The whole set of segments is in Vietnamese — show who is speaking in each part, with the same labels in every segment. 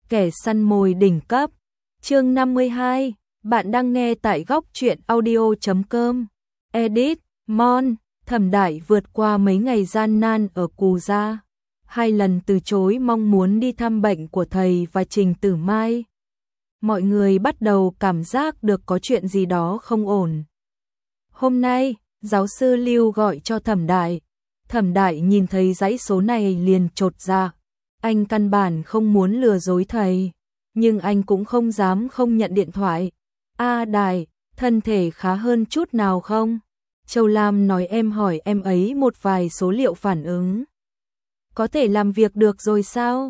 Speaker 1: kẻ săn mồi đỉnh cấp. Chương 52, bạn đang nghe tại góc truyện audio.com. Edit, Mon, Thẩm Đại vượt qua mấy ngày gian nan ở Cù Gia, 2 lần từ chối mong muốn đi thăm bệnh của thầy và Trình Tử Mai. Mọi người bắt đầu cảm giác được có chuyện gì đó không ổn. Hôm nay, giáo sư Lưu gọi cho Thẩm Đại. Thẩm Đại nhìn thấy dãy số này liền chột dạ. Anh căn bản không muốn lừa dối thầy, nhưng anh cũng không dám không nhận điện thoại. Đại, thân thể khá hơn chút nào không? Châu Lam nói em hỏi em ấy một vài số liệu phản ứng. Có thể làm việc được rồi sao?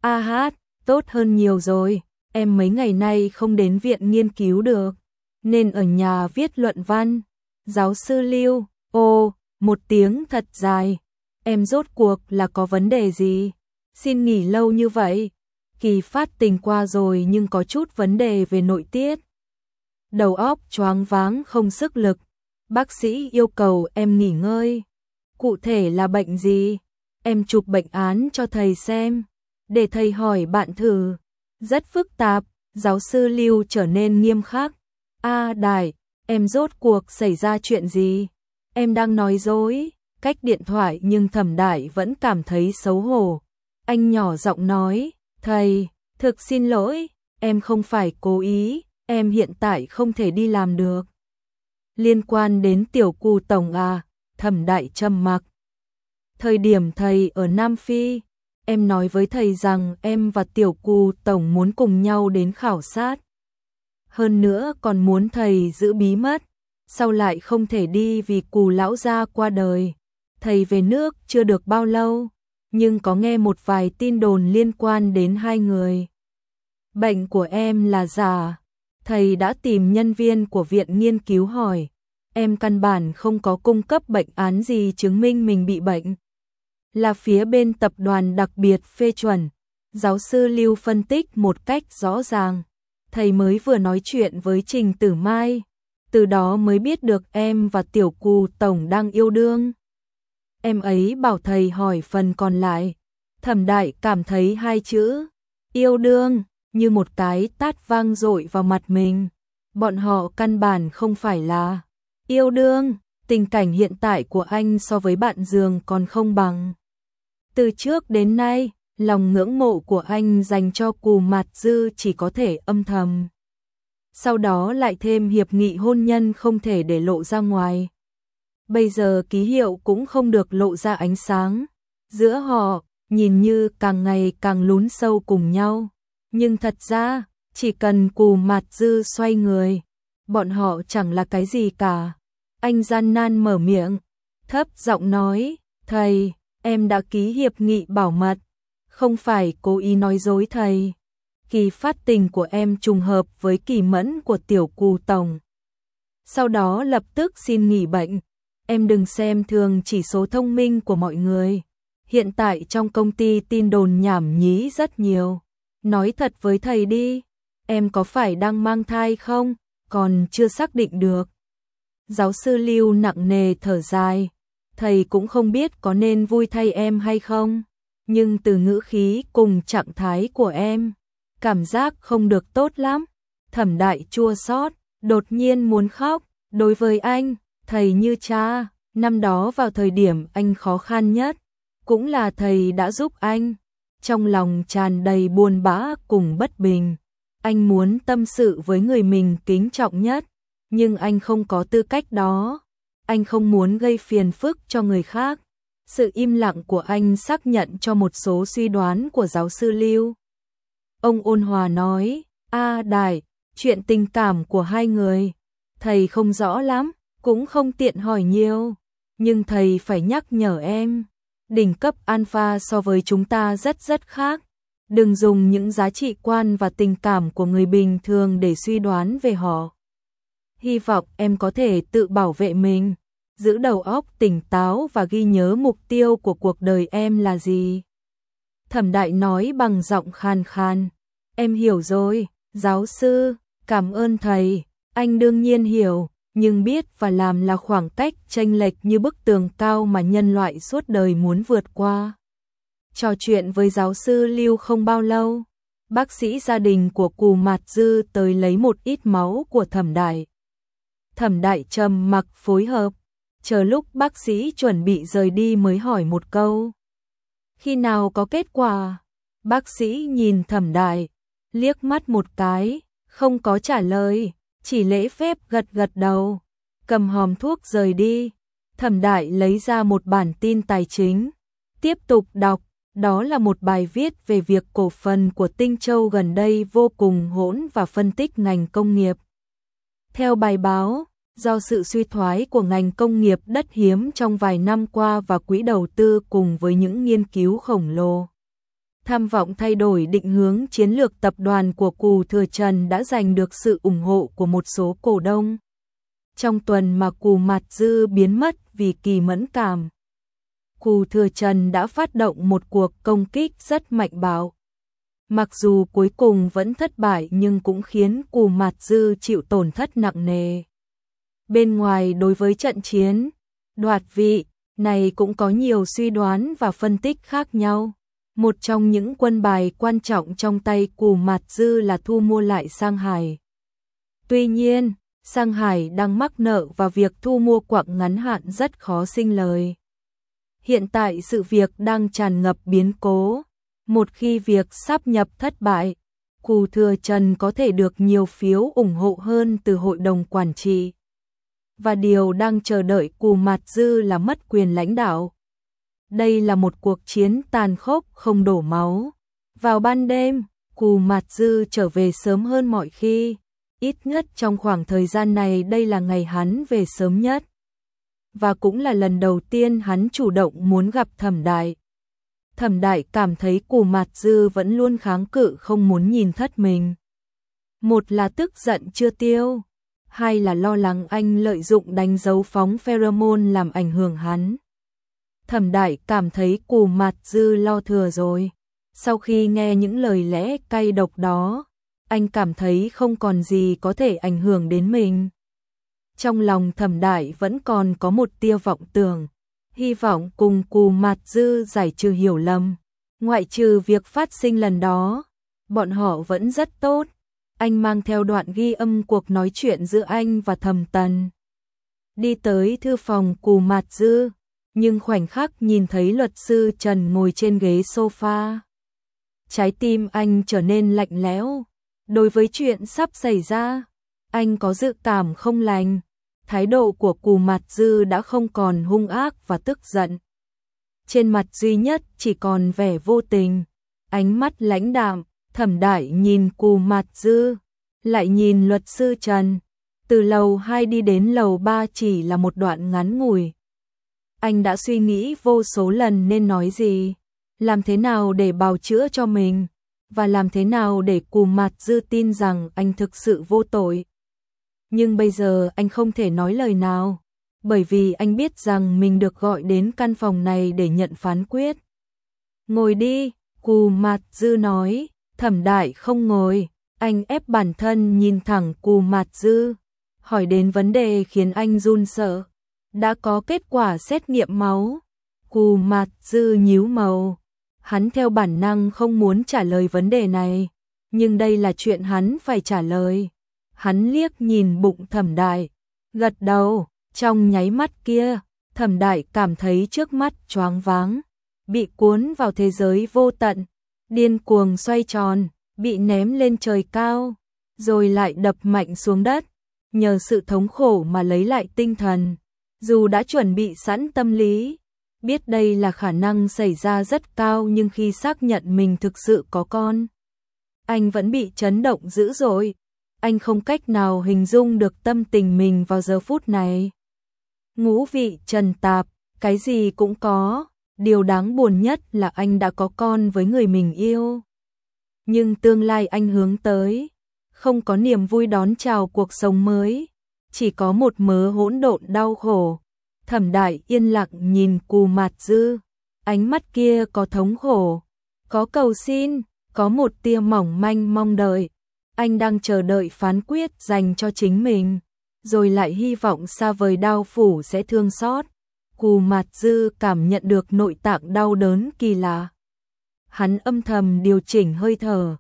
Speaker 1: Tốt hơn nhiều rồi. Em mấy ngày nay không đến viện nghiên cứu được, nên ở nhà viết luận văn. Giáo sư Lưu, một tiếng thật dài. Em rốt cuộc là có vấn đề gì? Xin nghỉ lâu như vậy. Kỳ phát tình qua rồi nhưng có chút vấn đề về nội tiết. Đầu óc choáng váng không sức lực. Bác sĩ yêu cầu em nghỉ ngơi. Cụ thể là bệnh gì? Em chụp bệnh án cho thầy xem, để thầy hỏi bạn thử. Rất phức tạp, giáo sư Lưu trở nên nghiêm khắc. Đại, em rốt cuộc xảy ra chuyện gì? Em đang nói dối. Cách điện thoại nhưng Thẩm Đại vẫn cảm thấy xấu hổ. Anh nhỏ giọng nói, thầy, thực xin lỗi, em không phải cố ý, em hiện tại không thể đi làm được. Liên quan đến Tiểu Cù Tổng à? Thẩm Đại trầm mặc. Thời điểm thầy ở Nam Phi, em nói với thầy rằng em và Tiểu Cù Tổng muốn cùng nhau đến khảo sát. Hơn nữa còn muốn thầy giữ bí mật, sau lại không thể đi vì Cù lão gia qua đời. Thầy về nước chưa được bao lâu, nhưng có nghe một vài tin đồn liên quan đến hai người. Bệnh của em là giả. Thầy đã tìm nhân viên của viện nghiên cứu hỏi. Em căn bản không có cung cấp bệnh án gì chứng minh mình bị bệnh. Là phía bên tập đoàn đặc biệt phê chuẩn. Giáo sư Lưu phân tích một cách rõ ràng. Thầy mới vừa nói chuyện với Trình Tử Mai, từ đó mới biết được em và Tiểu Cù Tổng đang yêu đương. Em ấy bảo thầy hỏi phần còn lại. Thẩm Đại cảm thấy hai chữ yêu đương như một cái tát vang dội vào mặt mình. Bọn họ căn bản không phải là yêu đương. Tình cảnh hiện tại của anh so với bạn giường còn không bằng. Từ trước đến nay, lòng ngưỡng mộ của anh dành cho Cù Mạt Dư chỉ có thể âm thầm. Sau đó lại thêm hiệp nghị hôn nhân không thể để lộ ra ngoài. Bây giờ ký hiệu cũng không được lộ ra ánh sáng. Giữa họ, nhìn như càng ngày càng lún sâu cùng nhau. Nhưng thật ra, chỉ cần Cù Mạt Dư xoay người, bọn họ chẳng là cái gì cả. Anh gian nan mở miệng, thấp giọng nói, thầy, em đã ký hiệp nghị bảo mật, không phải cố ý nói dối thầy. Kỳ phát tình của em trùng hợp với kỳ mẫn của Tiểu Cù Tổng. Sau đó lập tức xin nghỉ bệnh. Em đừng xem thường chỉ số thông minh của mọi người. Hiện tại trong công ty tin đồn nhảm nhí rất nhiều. Nói thật với thầy đi, em có phải đang mang thai không? Còn chưa xác định được. Giáo sư Lưu nặng nề thở dài. Thầy cũng không biết có nên vui thay em hay không. Nhưng từ ngữ khí cùng trạng thái của em, cảm giác không được tốt lắm. Thẩm Đại chua xót, đột nhiên muốn khóc. Đối với anh, thầy như cha. Năm đó vào thời điểm anh khó khăn nhất, cũng là thầy đã giúp anh. Trong lòng tràn đầy buồn bã cùng bất bình. Anh muốn tâm sự với người mình kính trọng nhất, nhưng anh không có tư cách đó. Anh không muốn gây phiền phức cho người khác. Sự im lặng của anh xác nhận cho một số suy đoán của giáo sư Lưu. Ông ôn hòa nói, Đại, chuyện tình cảm của hai người, thầy không rõ lắm, cũng không tiện hỏi nhiều. Nhưng thầy phải nhắc nhở em, đỉnh cấp alpha so với chúng ta rất khác. Đừng dùng những giá trị quan và tình cảm của người bình thường để suy đoán về họ. Hy vọng em có thể tự bảo vệ mình, giữ đầu óc tỉnh táo và ghi nhớ mục tiêu của cuộc đời em là gì. Thẩm Đại nói bằng giọng khàn khàn. Em hiểu rồi, giáo sư, cảm ơn thầy. Anh đương nhiên hiểu, nhưng biết và làm là khoảng cách chênh lệch như bức tường cao mà nhân loại suốt đời muốn vượt qua. Trò chuyện với giáo sư Lưu không bao lâu, bác sĩ gia đình của Cù Mạt Dư tới lấy một ít máu của Thẩm Đại. Thẩm Đại trầm mặc phối hợp, chờ lúc bác sĩ chuẩn bị rời đi mới hỏi một câu. Khi nào có kết quả? Bác sĩ nhìn Thẩm Đại, liếc mắt một cái, không có trả lời, chỉ lễ phép gật gật đầu, cầm hòm thuốc rời đi. Thẩm Đại lấy ra một bản tin tài chính, tiếp tục đọc, đó là một bài viết về việc cổ phần của Tinh Châu gần đây vô cùng hỗn và phân tích ngành công nghiệp. Theo bài báo, do sự suy thoái của ngành công nghiệp đất hiếm trong vài năm qua và quỹ đầu tư cùng với những nghiên cứu khổng lồ, tham vọng thay đổi định hướng chiến lược tập đoàn của Cù Thừa Trần đã giành được sự ủng hộ của một số cổ đông. Trong tuần mà Cù Mạt Dư biến mất vì kỳ mẫn cảm, Cù Thừa Trần đã phát động một cuộc công kích rất mạnh bạo. Mặc dù cuối cùng vẫn thất bại nhưng cũng khiến Cù Mạt Dư chịu tổn thất nặng nề. Bên ngoài đối với trận chiến đoạt vị này cũng có nhiều suy đoán và phân tích khác nhau. Một trong những quân bài quan trọng trong tay Cù Mạt Dư là thu mua lại Sang Hải. Tuy nhiên, Sang Hải đang mắc nợ và việc thu mua quặng ngắn hạn rất khó sinh lời. Hiện tại sự việc đang tràn ngập biến cố. Một khi việc sáp nhập thất bại, Cù Thừa Trần có thể được nhiều phiếu ủng hộ hơn từ hội đồng quản trị. Và điều đang chờ đợi Cù Mạt Dư là mất quyền lãnh đạo. Đây là một cuộc chiến tàn khốc không đổ máu. Vào ban đêm, Cù Mạt Dư trở về sớm hơn mọi khi. Ít nhất trong khoảng thời gian này đây là ngày hắn về sớm nhất. Và cũng là lần đầu tiên hắn chủ động muốn gặp Thẩm Đại. Thẩm Đại cảm thấy Cù Mạt Dư vẫn luôn kháng cự không muốn nhìn thất mình. Một là tức giận chưa tiêu, hai là lo lắng anh lợi dụng đánh dấu phóng pheromone làm ảnh hưởng hắn. Thẩm Đại cảm thấy Cù Mạt Dư lo thừa rồi. Sau khi nghe những lời lẽ cay độc đó, anh cảm thấy không còn gì có thể ảnh hưởng đến mình. Trong lòng Thẩm Đại vẫn còn có một tia vọng tưởng, hy vọng cùng Cù Mạt Dư giải trừ hiểu lầm. Ngoại trừ việc phát sinh lần đó, bọn họ vẫn rất tốt. Anh mang theo đoạn ghi âm cuộc nói chuyện giữa anh và Thẩm Tần. Đi tới thư phòng Cù Mạt Dư, nhưng khoảnh khắc nhìn thấy luật sư Trần ngồi trên ghế sofa, trái tim anh trở nên lạnh lẽo. Đối với chuyện sắp xảy ra, anh có dự cảm không lành. Thái độ của Cù Mạt Dư đã không còn hung ác và tức giận. Trên mặt duy nhất chỉ còn vẻ vô tình, ánh mắt lãnh đạm. Thẩm Đại nhìn Cù Mạt Dư, lại nhìn luật sư Trần. Từ lầu 2 đi đến lầu 3 chỉ là một đoạn ngắn ngủi. Anh đã suy nghĩ vô số lần nên nói gì, làm thế nào để bào chữa cho mình, và làm thế nào để Cù Mạt Dư tin rằng anh thực sự vô tội. Nhưng bây giờ anh không thể nói lời nào, bởi vì anh biết rằng mình được gọi đến căn phòng này để nhận phán quyết. Ngồi đi, Cù Mạt Dư nói. Thẩm Đại không ngồi, anh ép bản thân nhìn thẳng Cù Mạt Dư, hỏi đến vấn đề khiến anh run sợ. Đã có kết quả xét nghiệm máu. Cù Mạt Dư nhíu mày. Hắn theo bản năng không muốn trả lời vấn đề này, nhưng đây là chuyện hắn phải trả lời. Hắn liếc nhìn bụng Thẩm Đại, gật đầu. Trong nháy mắt kia, Thẩm Đại cảm thấy trước mắt choáng váng, bị cuốn vào thế giới vô tận, điên cuồng xoay tròn, bị ném lên trời cao, rồi lại đập mạnh xuống đất, nhờ sự thống khổ mà lấy lại tinh thần. Dù đã chuẩn bị sẵn tâm lý, biết đây là khả năng xảy ra rất cao, nhưng khi xác nhận mình thực sự có con, anh vẫn bị chấn động dữ dội. Anh không cách nào hình dung được tâm tình mình vào giờ phút này. Ngũ vị trần tạp, cái gì cũng có. Điều đáng buồn nhất là anh đã có con với người mình yêu. Nhưng tương lai anh hướng tới, không có niềm vui đón chào cuộc sống mới, chỉ có một mớ hỗn độn đau khổ. Thẩm Đại yên lặng nhìn Cù Mạt Dư, ánh mắt kia có thống khổ, có cầu xin, có một tia mỏng manh mong đợi. Anh đang chờ đợi phán quyết dành cho chính mình, rồi lại hy vọng xa vời đao phủ sẽ thương xót. Cù Mạt Dư cảm nhận được nội tạng đau đớn kỳ lạ. Hắn âm thầm điều chỉnh hơi thở,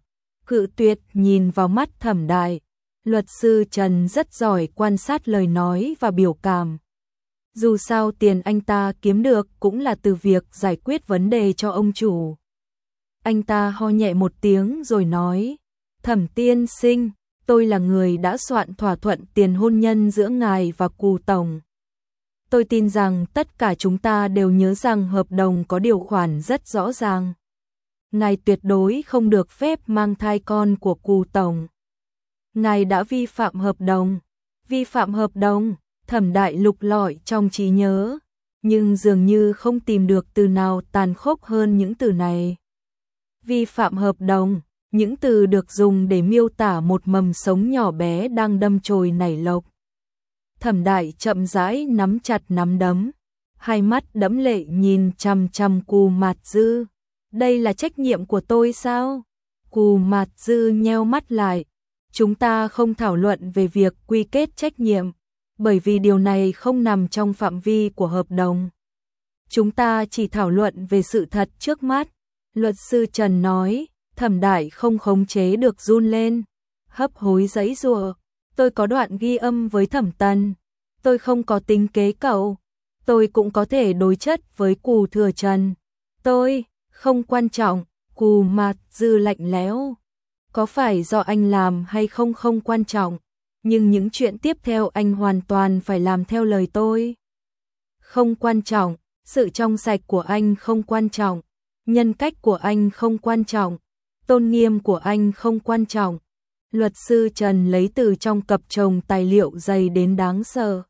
Speaker 1: cự tuyệt nhìn vào mắt Thẩm Đại. Luật sư Trần rất giỏi quan sát lời nói và biểu cảm. Dù sao tiền anh ta kiếm được cũng là từ việc giải quyết vấn đề cho ông chủ. Anh ta ho nhẹ một tiếng rồi nói, Thẩm tiên sinh, tôi là người đã soạn thỏa thuận tiền hôn nhân giữa ngài và Cù tổng. Tôi tin rằng tất cả chúng ta đều nhớ rằng hợp đồng có điều khoản rất rõ ràng. Ngài tuyệt đối không được phép mang thai con của Cù tổng. Ngài đã vi phạm hợp đồng. Vi phạm hợp đồng, Thẩm Đại lục lọi trong trí nhớ, nhưng dường như không tìm được từ nào tàn khốc hơn những từ này. Vi phạm hợp đồng, những từ được dùng để miêu tả một mầm sống nhỏ bé đang đâm chồi nảy lộc. Thẩm Đại chậm rãi nắm chặt nắm đấm, hai mắt đẫm lệ nhìn chằm chằm Cù Mạt Dư. Đây là trách nhiệm của tôi sao? Cù Mạt Dư nheo mắt lại. Chúng ta không thảo luận về việc quy kết trách nhiệm, bởi vì điều này không nằm trong phạm vi của hợp đồng. Chúng ta chỉ thảo luận về sự thật trước mắt. Luật sư Trần nói, Thẩm Đại không khống chế được run lên, hấp hối giãy giụa. Tôi có đoạn ghi âm với Thẩm Tần. Tôi không có tính kế cậu. Tôi cũng có thể đối chất với Cù Thừa Trần. Tôi, không quan trọng. Cù Mạt Dư lạnh lẽo. Có phải do anh làm hay không không quan trọng. Nhưng những chuyện tiếp theo anh hoàn toàn phải làm theo lời tôi. Không quan trọng. Sự trong sạch của anh không quan trọng. Nhân cách của anh không quan trọng. Tôn nghiêm của anh không quan trọng. Luật sư Trần lấy từ trong cặp chồng tài liệu dày đến đáng sợ.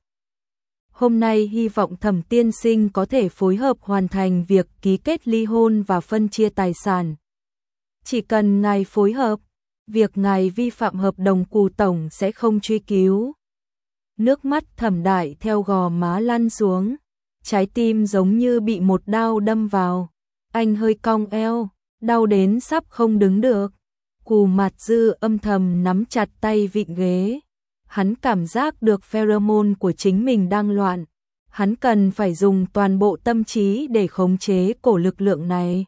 Speaker 1: Hôm nay hy vọng Thẩm tiên sinh có thể phối hợp hoàn thành việc ký kết ly hôn và phân chia tài sản. Chỉ cần ngài phối hợp, việc ngài vi phạm hợp đồng Cù tổng sẽ không truy cứu. Nước mắt Thẩm Đại theo gò má lăn xuống, trái tim giống như bị một đao đâm vào. Anh hơi cong eo, đau đến sắp không đứng được. Cù Mạt Dư âm thầm nắm chặt tay vịn ghế. Hắn cảm giác được pheromone của chính mình đang loạn. Hắn cần phải dùng toàn bộ tâm trí để khống chế cổ lực lượng này.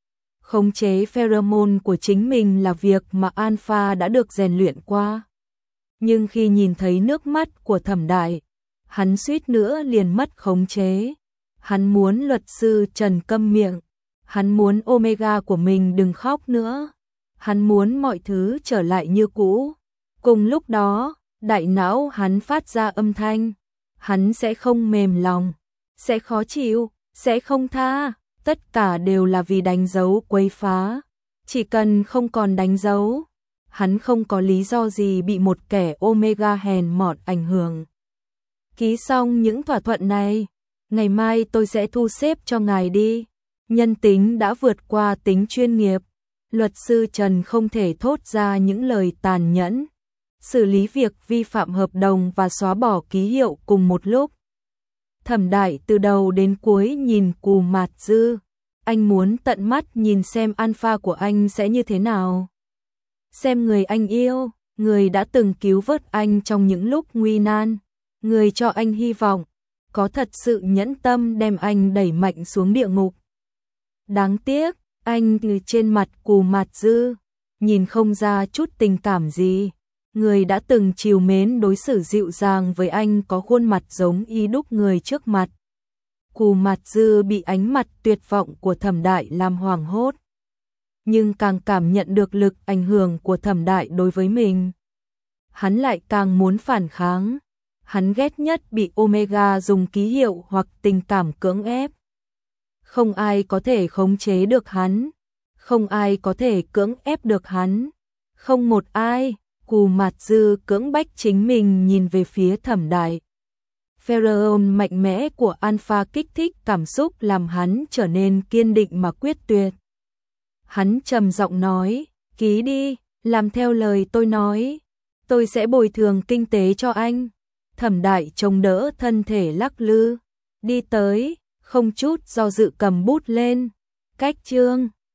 Speaker 1: Khống chế pheromone của chính mình là việc mà Alpha đã được rèn luyện qua. Nhưng khi nhìn thấy nước mắt của Thẩm Đại, hắn suýt nữa liền mất khống chế. Hắn muốn luật sư Trần câm miệng. Hắn muốn Omega của mình đừng khóc nữa. Hắn muốn mọi thứ trở lại như cũ. Cùng lúc đó, đại não hắn phát ra âm thanh. Hắn sẽ không mềm lòng, sẽ khó chịu, sẽ không tha. Tất cả đều là vì đánh dấu quấy phá. Chỉ cần không còn đánh dấu, hắn không có lý do gì bị một kẻ Omega hèn mọn ảnh hưởng. Ký xong những thỏa thuận này, ngày mai tôi sẽ thu xếp cho ngài đi. Nhân tính đã vượt qua tính chuyên nghiệp. Luật sư Trần không thể thốt ra những lời tàn nhẫn. Xử lý việc vi phạm hợp đồng và xóa bỏ ký hiệu cùng một lúc. Thẩm Đại từ đầu đến cuối nhìn Cù Mạt Dư. Anh muốn tận mắt nhìn xem alpha của anh sẽ như thế nào. Xem người anh yêu, người đã từng cứu vớt anh trong những lúc nguy nan, người cho anh hy vọng, có thật sự nhẫn tâm đem anh đẩy mạnh xuống địa ngục. Đáng tiếc, anh từ trên mặt Cù Mạt Dư, nhìn không ra chút tình cảm gì. Người đã từng trìu mến đối xử dịu dàng với anh có khuôn mặt giống y đúc người trước mặt. Cù Mạt Dư bị ánh mặt tuyệt vọng của Thẩm Đại làm hoảng hốt. Nhưng càng cảm nhận được lực ảnh hưởng của Thẩm Đại đối với mình, hắn lại càng muốn phản kháng. Hắn ghét nhất bị Omega dùng ký hiệu hoặc tình cảm cưỡng ép. Không ai có thể khống chế được hắn. Không ai có thể cưỡng ép được hắn. Không một ai. Cù Mạt Dư cưỡng bách chính mình nhìn về phía Thẩm Đại. Pheromone mạnh mẽ của Alpha kích thích cảm xúc làm hắn trở nên kiên định mà quyết tuyệt. Hắn trầm giọng nói, ký đi, làm theo lời tôi nói. Tôi sẽ bồi thường kinh tế cho anh. Thẩm Đại chống đỡ thân thể lắc lư. Đi tới, không chút do dự cầm bút lên. Cách chương